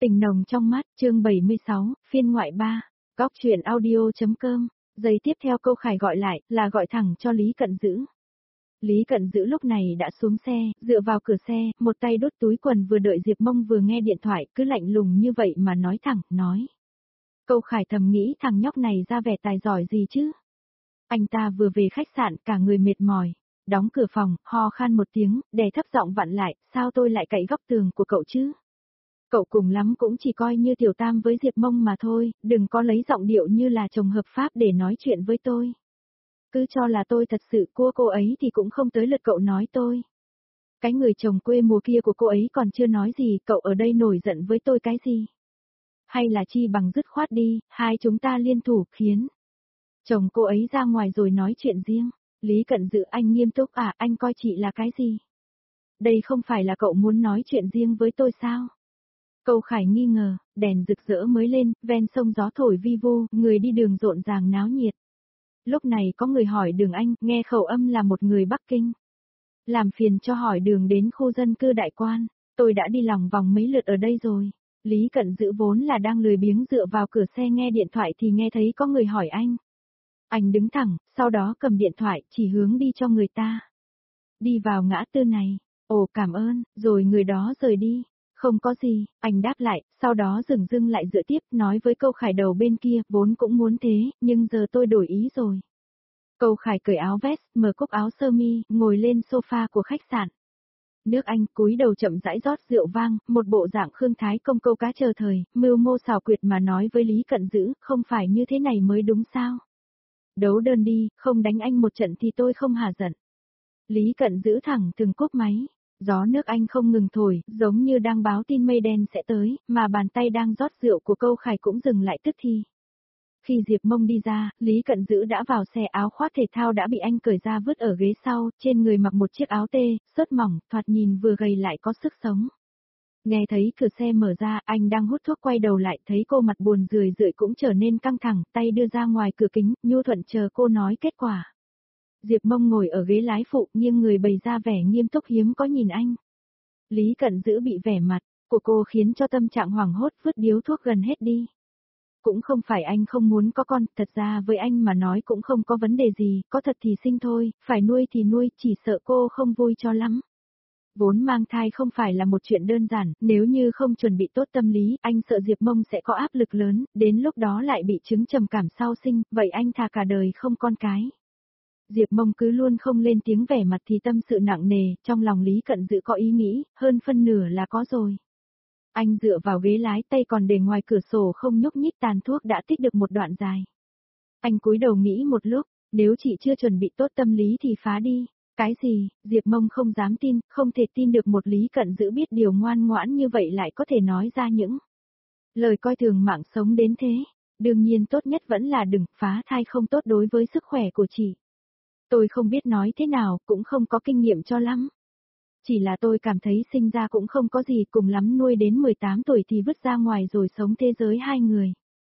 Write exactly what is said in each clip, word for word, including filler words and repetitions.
Tình nồng trong mắt, chương bảy mươi sáu, phiên ngoại ba, góc truyện audio.com, giây tiếp theo Câu Khải gọi lại, là gọi thẳng cho Lý Cận Dữ. Lý Cận Dữ lúc này đã xuống xe, dựa vào cửa xe, một tay đút túi quần vừa đợi Diệp Mông vừa nghe điện thoại, cứ lạnh lùng như vậy mà nói thẳng, nói. Câu Khải thầm nghĩ thằng nhóc này ra vẻ tài giỏi gì chứ? Anh ta vừa về khách sạn, cả người mệt mỏi, đóng cửa phòng, ho khan một tiếng, đè thấp giọng vặn lại, sao tôi lại cậy góc tường của cậu chứ? Cậu cùng lắm cũng chỉ coi như tiểu tam với Diệp Mông mà thôi, đừng có lấy giọng điệu như là chồng hợp pháp để nói chuyện với tôi. Cứ cho là tôi thật sự cua cô ấy thì cũng không tới lượt cậu nói tôi. Cái người chồng quê mùa kia của cô ấy còn chưa nói gì, cậu ở đây nổi giận với tôi cái gì? Hay là chi bằng dứt khoát đi, hai chúng ta liên thủ khiến chồng cô ấy ra ngoài rồi nói chuyện riêng. Lý Cận Dữ, anh nghiêm túc à, anh coi chị là cái gì? Đây không phải là cậu muốn nói chuyện riêng với tôi sao? Câu Khải nghi ngờ, đèn rực rỡ mới lên, ven sông gió thổi vi vu, người đi đường rộn ràng náo nhiệt. Lúc này có người hỏi đường anh, nghe khẩu âm là một người Bắc Kinh. Làm phiền cho hỏi đường đến khu dân cư Đại Quan, tôi đã đi lòng vòng mấy lượt ở đây rồi. Lý Cận Dữ vốn là đang lười biếng dựa vào cửa xe nghe điện thoại thì nghe thấy có người hỏi anh. Anh đứng thẳng, sau đó cầm điện thoại, chỉ hướng đi cho người ta. Đi vào ngã tư này, ồ cảm ơn, rồi người đó rời đi. Không có gì, anh đáp lại, sau đó dừng dưng lại dựa tiếp, nói với Câu Khải đầu bên kia, vốn cũng muốn thế, nhưng giờ tôi đổi ý rồi. Câu Khải cởi áo vest, mở cúc áo sơ mi, ngồi lên sofa của khách sạn. Nước Anh cúi đầu chậm rãi rót rượu vang, một bộ dạng khương thái công câu cá chờ thời, mưu mô xảo quyệt mà nói với Lý Cận Dữ, không phải như thế này mới đúng sao? Đấu đơn đi, không đánh anh một trận thì tôi không hả giận. Lý Cận Dữ thẳng từng cúp máy. Gió nước Anh không ngừng thổi, giống như đang báo tin mây đen sẽ tới, mà bàn tay đang rót rượu của Câu Khải cũng dừng lại tức thì. Khi Diệp Mông đi ra, Lý Cận Dữ đã vào xe, áo khoác thể thao đã bị anh cởi ra vứt ở ghế sau, trên người mặc một chiếc áo tê, sớt mỏng, thoạt nhìn vừa gầy lại có sức sống. Nghe thấy cửa xe mở ra, anh đang hút thuốc quay đầu lại, thấy cô mặt buồn rười rượi cũng trở nên căng thẳng, tay đưa ra ngoài cửa kính, nhu thuận chờ cô nói kết quả. Diệp Mông ngồi ở ghế lái phụ, nghiêng người bày ra vẻ nghiêm túc hiếm có nhìn anh. Lý Cận Dữ bị vẻ mặt của cô khiến cho tâm trạng hoảng hốt, vứt điếu thuốc gần hết đi. Cũng không phải anh không muốn có con, thật ra với anh mà nói cũng không có vấn đề gì, có thật thì sinh thôi, phải nuôi thì nuôi, chỉ sợ cô không vui cho lắm. Vốn mang thai không phải là một chuyện đơn giản, nếu như không chuẩn bị tốt tâm lý, anh sợ Diệp Mông sẽ có áp lực lớn, đến lúc đó lại bị chứng trầm cảm sau sinh, vậy anh thà cả đời không con cái. Diệp Mông cứ luôn không lên tiếng, vẻ mặt thì tâm sự nặng nề, trong lòng Lý Cận Dữ có ý nghĩ, hơn phân nửa là có rồi. Anh dựa vào ghế lái, tay còn để ngoài cửa sổ không nhúc nhích, tàn thuốc đã tích được một đoạn dài. Anh cúi đầu nghĩ một lúc, nếu chị chưa chuẩn bị tốt tâm lý thì phá đi. Cái gì? Diệp Mông không dám tin, không thể tin được một Lý Cận Dữ biết điều ngoan ngoãn như vậy lại có thể nói ra những lời coi thường mạng sống đến thế. Đương nhiên tốt nhất vẫn là đừng, phá thai không tốt đối với sức khỏe của chị. Tôi không biết nói thế nào, cũng không có kinh nghiệm cho lắm. Chỉ là tôi cảm thấy sinh ra cũng không có gì, cùng lắm nuôi đến mười tám tuổi thì vứt ra ngoài rồi sống thế giới hai người.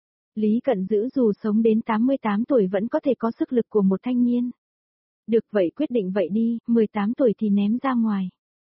Lý Cận Dữ dù sống đến tám mươi tám tuổi vẫn có thể có sức lực của một thanh niên. Được vậy quyết định vậy đi, mười tám tuổi thì ném ra ngoài.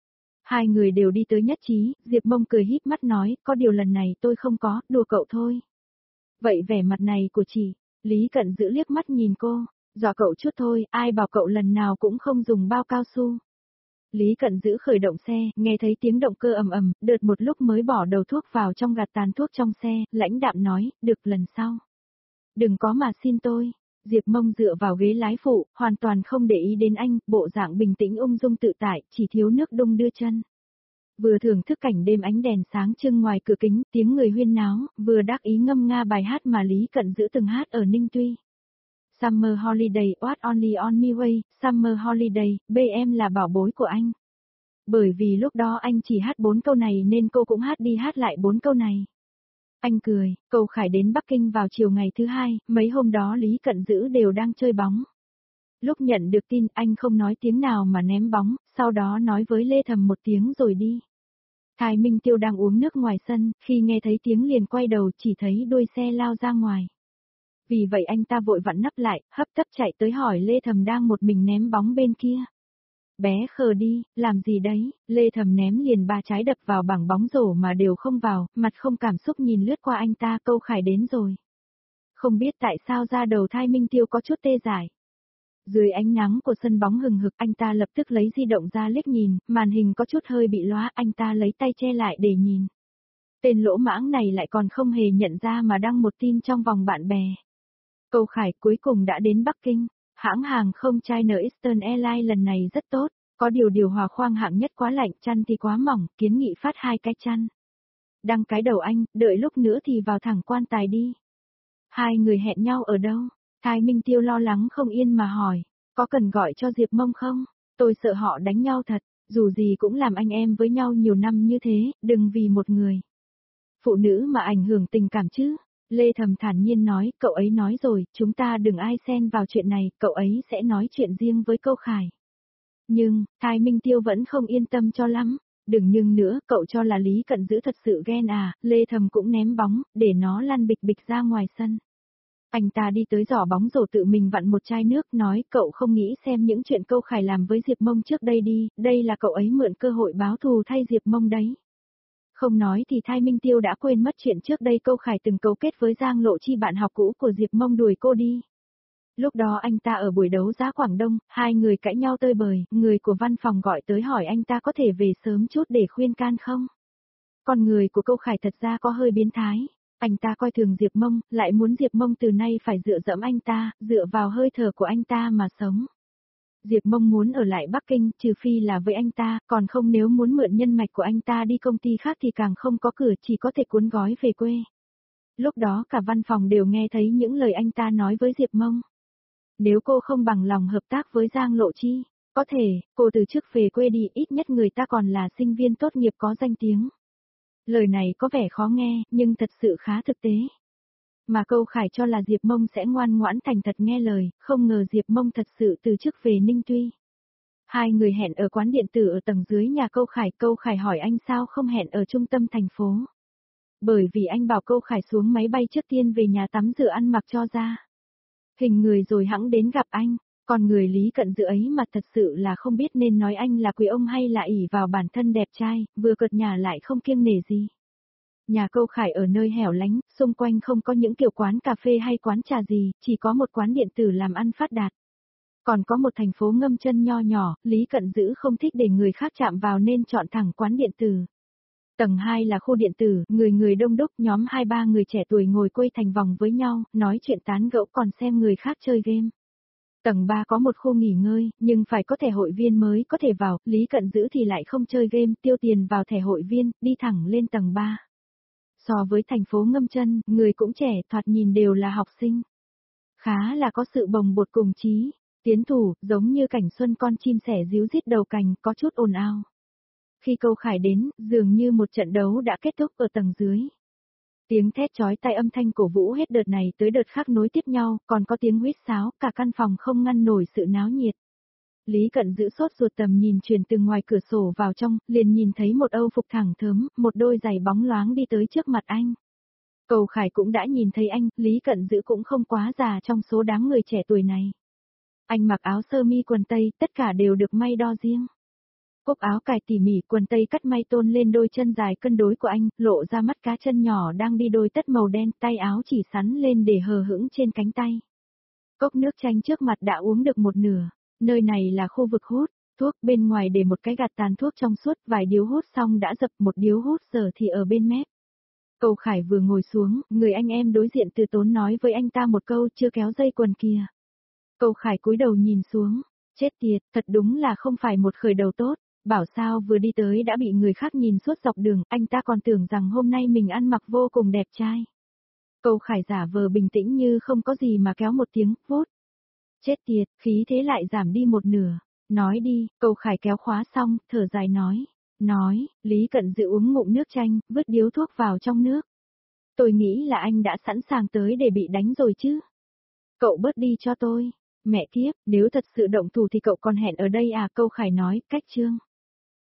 Hai người đều đi tới nhất trí, Diệp Mông cười híp mắt nói, có điều lần này tôi không có, đùa cậu thôi. Vậy vẻ mặt này của chị, Lý Cận Dữ liếc mắt nhìn cô. Dọa cậu chút thôi, ai bảo cậu lần nào cũng không dùng bao cao su. Lý Cận Dữ khởi động xe, nghe thấy tiếng động cơ ầm ầm, đợt một lúc mới bỏ đầu thuốc vào trong gạt tàn thuốc trong xe, lãnh đạm nói, được lần sau. Đừng có mà xin tôi. Diệp Mông dựa vào ghế lái phụ, hoàn toàn không để ý đến anh, bộ dạng bình tĩnh ung dung tự tại, chỉ thiếu nước đung đưa chân. Vừa thưởng thức cảnh đêm ánh đèn sáng trưng ngoài cửa kính, tiếng người huyên náo, vừa đắc ý ngâm nga bài hát mà Lý Cận Dữ từng hát ở Ninh Tuy. Summer Holiday, what only on me way, Summer Holiday, bê em là bảo bối của anh. Bởi vì lúc đó anh chỉ hát bốn câu này nên cô cũng hát đi hát lại bốn câu này. Anh cười, Câu Khải đến Bắc Kinh vào chiều ngày thứ hai, mấy hôm đó Lý Cận Dữ đều đang chơi bóng. Lúc nhận được tin anh không nói tiếng nào mà ném bóng, sau đó nói với Lê Thầm một tiếng rồi đi. Thái Minh Tiêu đang uống nước ngoài sân, khi nghe thấy tiếng liền quay đầu chỉ thấy đuôi xe lao ra ngoài. Vì vậy anh ta vội vặn nắp lại, hấp tấp chạy tới hỏi Lê Thầm đang một mình ném bóng bên kia. Bé khờ đi, làm gì đấy, Lê Thầm ném liền ba trái đập vào bảng bóng rổ mà đều không vào, mặt không cảm xúc nhìn lướt qua anh ta. Câu Khải đến rồi. Không biết tại sao da đầu Thai Minh Tiêu có chút tê dại. Dưới ánh nắng của sân bóng hừng hực, anh ta lập tức lấy di động ra liếc nhìn, màn hình có chút hơi bị lóa, anh ta lấy tay che lại để nhìn. Tên lỗ mãng này lại còn không hề nhận ra mà đăng một tin trong vòng bạn bè. Câu Khải cuối cùng đã đến Bắc Kinh. Hãng hàng không China Eastern Airlines lần này rất tốt, có điều điều hòa khoang hạng nhất quá lạnh, chăn thì quá mỏng, kiến nghị phát hai cái chăn. Đăng cái đầu anh, đợi lúc nữa thì vào thẳng quan tài đi. Hai người hẹn nhau ở đâu? Thái Minh Tiêu lo lắng không yên mà hỏi, có cần gọi cho Diệp Mông không? Tôi sợ họ đánh nhau thật, dù gì cũng làm anh em với nhau nhiều năm như thế, đừng vì một người phụ nữ mà ảnh hưởng tình cảm chứ. Lê Thầm thản nhiên nói, cậu ấy nói rồi, chúng ta đừng ai xen vào chuyện này, cậu ấy sẽ nói chuyện riêng với Câu Khải. Nhưng, Thái Minh Tiêu vẫn không yên tâm cho lắm. Đừng nhưng nữa, cậu cho là Lý Cận Dữ thật sự ghen à, Lê Thầm cũng ném bóng, để nó lăn bịch bịch ra ngoài sân. Anh ta đi tới giỏ bóng rổ tự mình vặn một chai nước, nói cậu không nghĩ xem những chuyện Câu Khải làm với Diệp Mông trước đây đi, đây là cậu ấy mượn cơ hội báo thù thay Diệp Mông đấy. Không nói thì Thái Minh Tiêu đã quên mất chuyện trước đây Câu Khải từng cấu kết với Giang Lộ Chi bạn học cũ của Diệp Mông đuổi cô đi. Lúc đó anh ta ở buổi đấu giá Quảng Đông, hai người cãi nhau tơi bời, người của văn phòng gọi tới hỏi anh ta có thể về sớm chút để khuyên can không. Con người của Câu Khải thật ra có hơi biến thái. Anh ta coi thường Diệp Mông, lại muốn Diệp Mông từ nay phải dựa dẫm anh ta, dựa vào hơi thở của anh ta mà sống. Diệp Mông muốn ở lại Bắc Kinh, trừ phi là với anh ta, còn không nếu muốn mượn nhân mạch của anh ta đi công ty khác thì càng không có cửa, chỉ có thể cuốn gói về quê. Lúc đó cả văn phòng đều nghe thấy những lời anh ta nói với Diệp Mông. Nếu cô không bằng lòng hợp tác với Giang Lộ Chi, có thể, cô từ chức về quê đi, ít nhất người ta còn là sinh viên tốt nghiệp có danh tiếng. Lời này có vẻ khó nghe, nhưng thật sự khá thực tế. Mà Câu Khải cho là Diệp Mông sẽ ngoan ngoãn thành thật nghe lời, không ngờ Diệp Mông thật sự từ chức về Ninh Tuy. Hai người hẹn ở quán điện tử ở tầng dưới nhà Câu Khải, Câu Khải hỏi anh sao không hẹn ở trung tâm thành phố. Bởi vì anh bảo Câu Khải xuống máy bay trước tiên về nhà tắm rửa ăn mặc cho ra hình người rồi hẵng đến gặp anh. Còn người Lý Cận Dữ ấy mà thật sự là không biết nên nói anh là quý ông hay là ỷ vào bản thân đẹp trai, vừa cợt nhà lại không kiêng nể gì. Nhà Câu Khải ở nơi hẻo lánh, xung quanh không có những kiểu quán cà phê hay quán trà gì, chỉ có một quán điện tử làm ăn phát đạt. Còn có một thành phố ngâm chân nho nhỏ, Lý Cận Dữ không thích để người khác chạm vào nên chọn thẳng quán điện tử. Tầng hai là khu điện tử, người người đông đúc, nhóm hai ba người trẻ tuổi ngồi quây thành vòng với nhau, nói chuyện tán gẫu còn xem người khác chơi game. Tầng ba có một khu nghỉ ngơi, nhưng phải có thẻ hội viên mới có thể vào, Lý Cận Dữ thì lại không chơi game, tiêu tiền vào thẻ hội viên, đi thẳng lên tầng ba. So với thành phố ngâm chân, người cũng trẻ, thoạt nhìn đều là học sinh. Khá là có sự bồng bột cùng chí, tiến thủ, giống như cảnh xuân con chim sẻ ríu rít đầu cành, có chút ồn ào. Khi Câu Khải đến, dường như một trận đấu đã kết thúc ở tầng dưới. Tiếng thét chói tai âm thanh cổ vũ hết đợt này tới đợt khác nối tiếp nhau, còn có tiếng huýt sáo, cả căn phòng không ngăn nổi sự náo nhiệt. Lý Cận Dữ sốt ruột tầm nhìn truyền từ ngoài cửa sổ vào trong, liền nhìn thấy một âu phục thẳng thớm, một đôi giày bóng loáng đi tới trước mặt anh. Câu Khải cũng đã nhìn thấy anh, Lý Cận Dữ cũng không quá già trong số đám người trẻ tuổi này. Anh mặc áo sơ mi quần tây, tất cả đều được may đo riêng. Cúc áo cài tỉ mỉ, quần tây cắt may tôn lên đôi chân dài cân đối của anh, lộ ra mắt cá chân nhỏ đang đi đôi tất màu đen, tay áo chỉ sắn lên để hờ hững trên cánh tay. Cốc nước chanh trước mặt đã uống được một nửa, nơi này là khu vực hút thuốc, bên ngoài để một cái gạt tàn thuốc trong suốt, vài điếu hút xong đã dập, một điếu hút giờ thì ở bên mép. Câu Khải vừa ngồi xuống, người anh em đối diện từ tốn nói với anh ta một câu, chưa kéo dây quần kìa. Câu Khải cúi đầu nhìn xuống, chết tiệt, thật đúng là không phải một khởi đầu tốt. Bảo sao vừa đi tới đã bị người khác nhìn suốt dọc đường, anh ta còn tưởng rằng hôm nay mình ăn mặc vô cùng đẹp trai. Câu Khải giả vờ bình tĩnh như không có gì mà kéo một tiếng, vút. Chết tiệt, khí thế lại giảm đi một nửa. Nói đi, Câu Khải kéo khóa xong, thở dài nói. Nói, Lý Cận Dữ uống ngụm nước chanh, vứt điếu thuốc vào trong nước. Tôi nghĩ là anh đã sẵn sàng tới để bị đánh rồi chứ. Cậu bớt đi cho tôi. Mẹ kiếp, nếu thật sự động thủ thì cậu còn hẹn ở đây à? Câu Khải nói, cách chương.